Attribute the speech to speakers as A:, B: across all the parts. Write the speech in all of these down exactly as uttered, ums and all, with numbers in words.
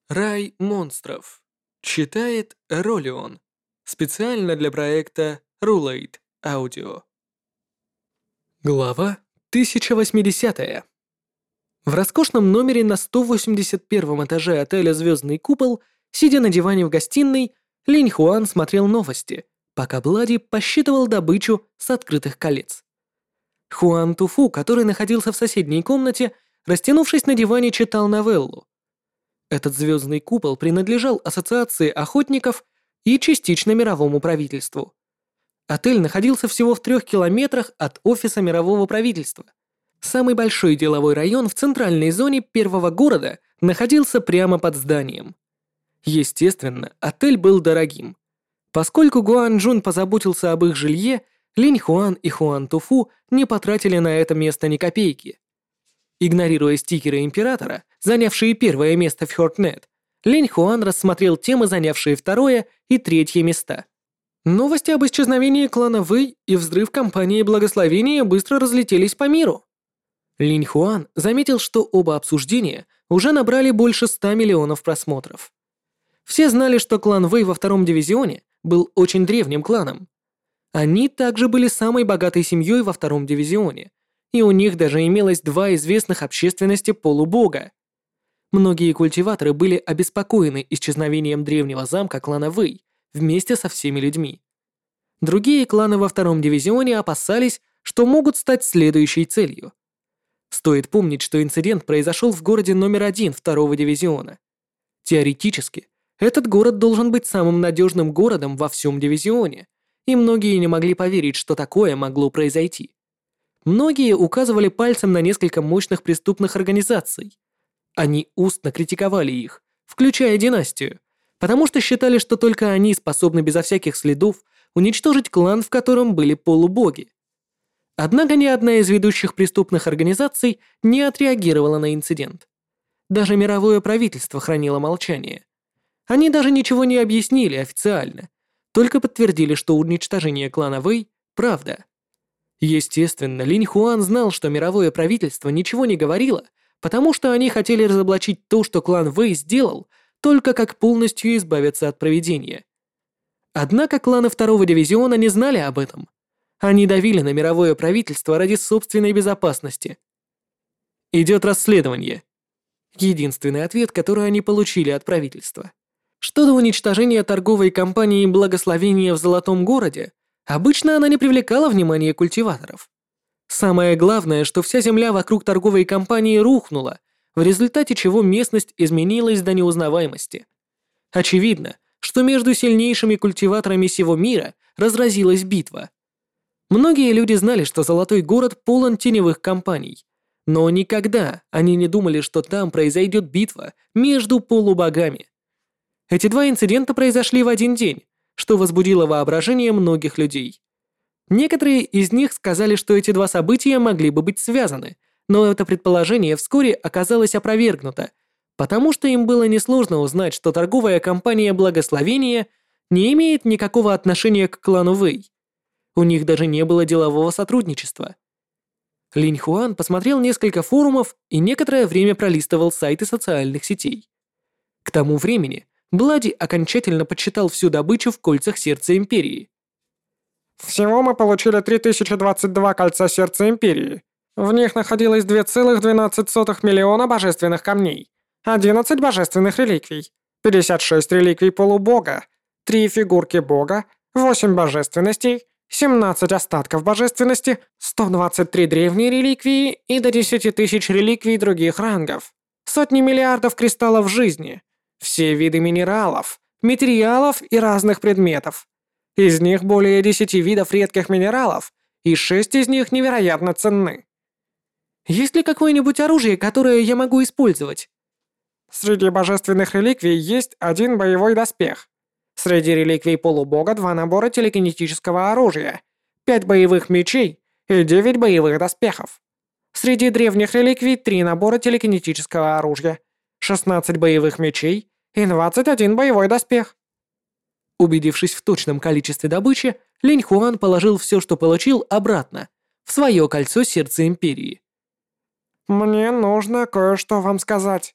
A: Рай монстров. Читает Ролион. Специально для проекта Rulate Audio. Глава тысяча восьмидесятая. В роскошном номере на сто восемьдесят первом этаже отеля «Звездный купол», сидя на диване в гостиной, Линь Хуан смотрел новости, пока Блади посчитывал добычу с открытых колец. Хуан Туфу, который находился в соседней комнате, растянувшись на диване, читал новеллу. Этот звездный купол принадлежал Ассоциации охотников и частично мировому правительству. Отель находился всего в трех километрах от офиса мирового правительства. Самый большой деловой район в центральной зоне первого города находился прямо под зданием. Естественно, отель был дорогим. Поскольку Гуан Джун позаботился об их жилье, Линь Хуан и Хуан Туфу не потратили на это место ни копейки. Игнорируя стикеры Императора, занявшие первое место в HeartNet, Линь Хуан рассмотрел темы, занявшие второе и третье места. Новости об исчезновении клана Вэй и взрыв компании Благословения быстро разлетелись по миру. Линь Хуан заметил, что оба обсуждения уже набрали больше ста миллионов просмотров. Все знали, что клан Вэй во втором дивизионе был очень древним кланом. Они также были самой богатой семьей во втором дивизионе, и у них даже имелось два известных общественности полубога. Многие культиваторы были обеспокоены исчезновением древнего замка клана Вэй вместе со всеми людьми. Другие кланы во втором дивизионе опасались, что могут стать следующей целью. Стоит помнить, что инцидент произошел в городе номер один второго дивизиона. Теоретически, этот город должен быть самым надежным городом во всем дивизионе, и многие не могли поверить, что такое могло произойти. Многие указывали пальцем на несколько мощных преступных организаций. Они устно критиковали их, включая династию, потому что считали, что только они способны безо всяких следов уничтожить клан, в котором были полубоги. Однако ни одна из ведущих преступных организаций не отреагировала на инцидент. Даже мировое правительство хранило молчание. Они даже ничего не объяснили официально, только подтвердили, что уничтожение клана Вэй – правда. Естественно, Линь Хуан знал, что мировое правительство ничего не говорило, потому что они хотели разоблачить то, что клан Вэй сделал, только как полностью избавиться от провидения. Однако кланы второго дивизиона не знали об этом. Они давили на мировое правительство ради собственной безопасности. Идет расследование. Единственный ответ, который они получили от правительства. Что до уничтожения торговой компании «Благословение» в Золотом городе, обычно она не привлекала внимания культиваторов. Самое главное, что вся земля вокруг торговой компании рухнула, в результате чего местность изменилась до неузнаваемости. Очевидно, что между сильнейшими культиваторами всего мира разразилась битва. Многие люди знали, что Золотой город полон теневых компаний, но никогда они не думали, что там произойдет битва между полубогами. Эти два инцидента произошли в один день, что возбудило воображение многих людей. Некоторые из них сказали, что эти два события могли бы быть связаны, но это предположение вскоре оказалось опровергнуто, потому что им было несложно узнать, что торговая компания «Благословение» не имеет никакого отношения к клану Вэй. У них даже не было делового сотрудничества. Линь Хуан посмотрел несколько форумов и некоторое время пролистывал сайты социальных сетей. К тому времени Блади окончательно подсчитал всю добычу в кольцах Сердца Империи.
B: Всего мы получили три тысячи двадцать два кольца Сердца Империи. В них находилось два целых двенадцать сотых миллиона божественных камней, одиннадцать божественных реликвий, пятьдесят шесть реликвий полубога, три фигурки бога, восемь божественностей, семнадцать остатков божественности, сто двадцать три древние реликвии и до десяти тысяч реликвий других рангов, сотни миллиардов кристаллов жизни, все виды минералов, материалов и разных предметов. Из них более десяти видов редких минералов, и шесть из них невероятно ценны.
A: Есть ли какое-нибудь оружие, которое я могу использовать?
B: Среди божественных реликвий есть один боевой доспех. Среди реликвий полубога два набора телекинетического оружия, пять боевых мечей и девять боевых доспехов. Среди древних реликвий три набора телекинетического оружия, шестнадцать боевых мечей и двадцать один боевой доспех.
A: Убедившись в точном количестве добычи, Линь Хуан положил все, что получил, обратно, в свое кольцо Сердца Империи.
B: «Мне нужно кое-что вам сказать.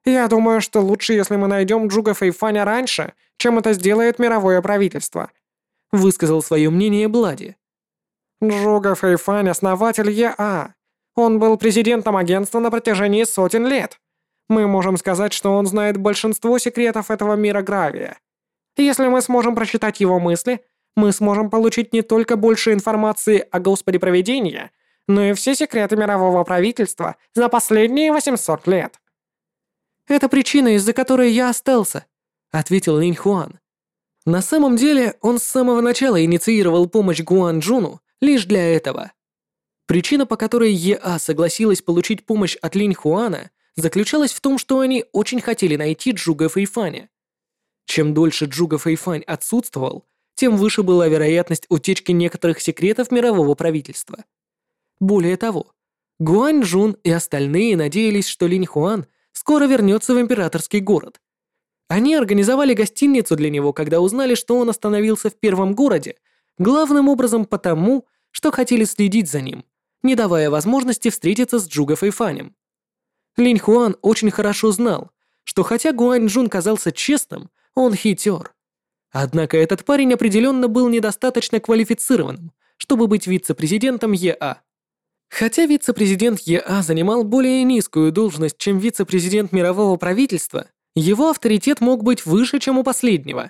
B: Я думаю, что лучше, если мы найдем Джуга Фэйфаня раньше, чем это сделает мировое правительство.
A: Высказал свое мнение Блади.
B: Джуга Фэйфань — основатель ЕА. Он был президентом агентства на протяжении сотен лет. Мы можем сказать, что он знает большинство секретов этого мира Гравия. Если мы сможем прочитать его мысли, мы сможем получить не только больше информации о Господе Провидения, но и все секреты мирового правительства за последние восемьсот лет.
A: «Это причина, из-за которой я остался», — ответил Линь Хуан. На самом деле, он с самого начала инициировал помощь Гуан Джуну лишь для этого. Причина, по которой ЕА согласилась получить помощь от Линь Хуана, заключалась в том, что они очень хотели найти Джуга Фэйфаня. Чем дольше Джуга Фэйфань отсутствовал, тем выше была вероятность утечки некоторых секретов мирового правительства. Более того, Гуань Джун и остальные надеялись, что Линь Хуан скоро вернется в императорский город. Они организовали гостиницу для него, когда узнали, что он остановился в первом городе, главным образом потому, что хотели следить за ним, не давая возможности встретиться с Джуга Фэйфанем. Линь Хуан очень хорошо знал, что хотя Гуань Джун казался честным, он хитер. Однако этот парень определенно был недостаточно квалифицированным, чтобы быть вице-президентом ЕА. Хотя вице-президент ЕА занимал более низкую должность, чем вице-президент мирового правительства, его авторитет мог быть выше, чем у последнего.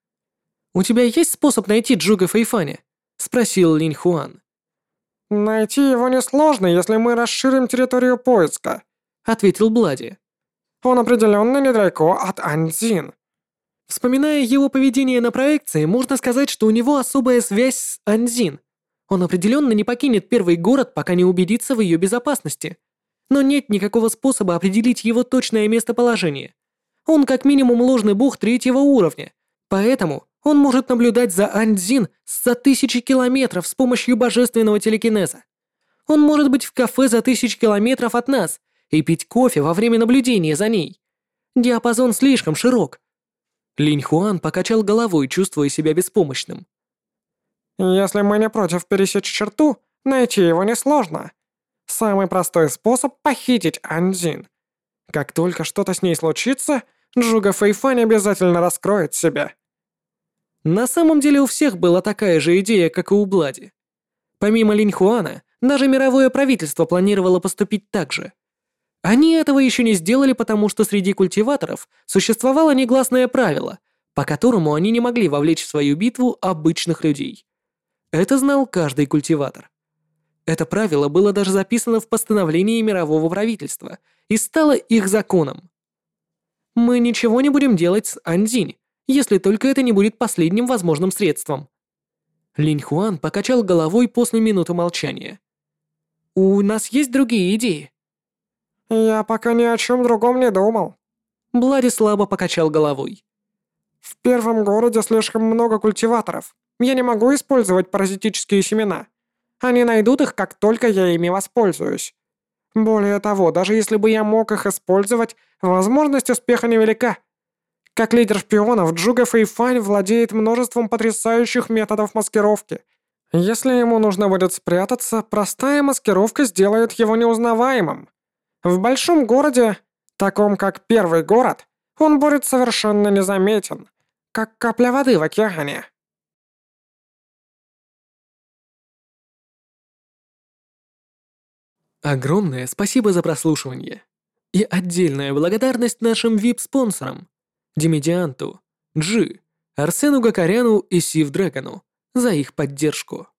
A: «У тебя есть способ найти Джуга Фэйфаня?» — спросил Линь Хуан.
B: «Найти его несложно, если мы расширим территорию поиска»,
A: — ответил Блади.
B: «Он определенно недалеко от Аньцзин».
A: Вспоминая его поведение на проекции, можно сказать, что у него особая связь с Аньцзин. Он определенно не покинет первый город, пока не убедится в ее безопасности. Но нет никакого способа определить его точное местоположение. Он как минимум ложный бог третьего уровня, поэтому он может наблюдать за Аньцзин за тысячи километров с помощью божественного телекинеза. Он может быть в кафе за тысячи километров от нас и пить кофе во время наблюдения за ней. Диапазон слишком широк. Линь Хуан покачал головой, чувствуя себя беспомощным.
B: «Если мы не против пересечь черту, найти его несложно. Самый простой способ — похитить Аньцзин. Как только что-то с ней случится, Джуга Фэйфань обязательно раскроет себя».
A: На самом деле у всех была такая же идея, как и у Блади. Помимо Линь Хуана, даже мировое правительство планировало поступить так же. Они этого еще не сделали, потому что среди культиваторов существовало негласное правило, по которому они не могли вовлечь в свою битву обычных людей. Это знал каждый культиватор. Это правило было даже записано в постановлении мирового правительства и стало их законом. Мы ничего не будем делать с Аньцзин, если только это не будет последним возможным средством. Линь Хуан покачал головой после минуты молчания. У нас есть другие идеи?
B: «Я пока ни о чем другом не думал».
A: Блади слабо покачал головой.
B: «В первом городе слишком много культиваторов. Я не могу использовать паразитические семена. Они найдут их, как только я ими воспользуюсь. Более того, даже если бы я мог их использовать, возможность успеха невелика. Как лидер шпионов, Джуга Фэйфань владеет множеством потрясающих методов маскировки. Если ему нужно будет спрятаться, простая маскировка сделает его неузнаваемым. В большом городе, таком как Первый город, он будет совершенно незаметен, как капля воды в океане».
A: Огромное спасибо за прослушивание. И отдельная благодарность нашим ви ай пи-спонсорам Димедианту, Джи, Арсену Гакаряну и Сив Дрэгону за их поддержку.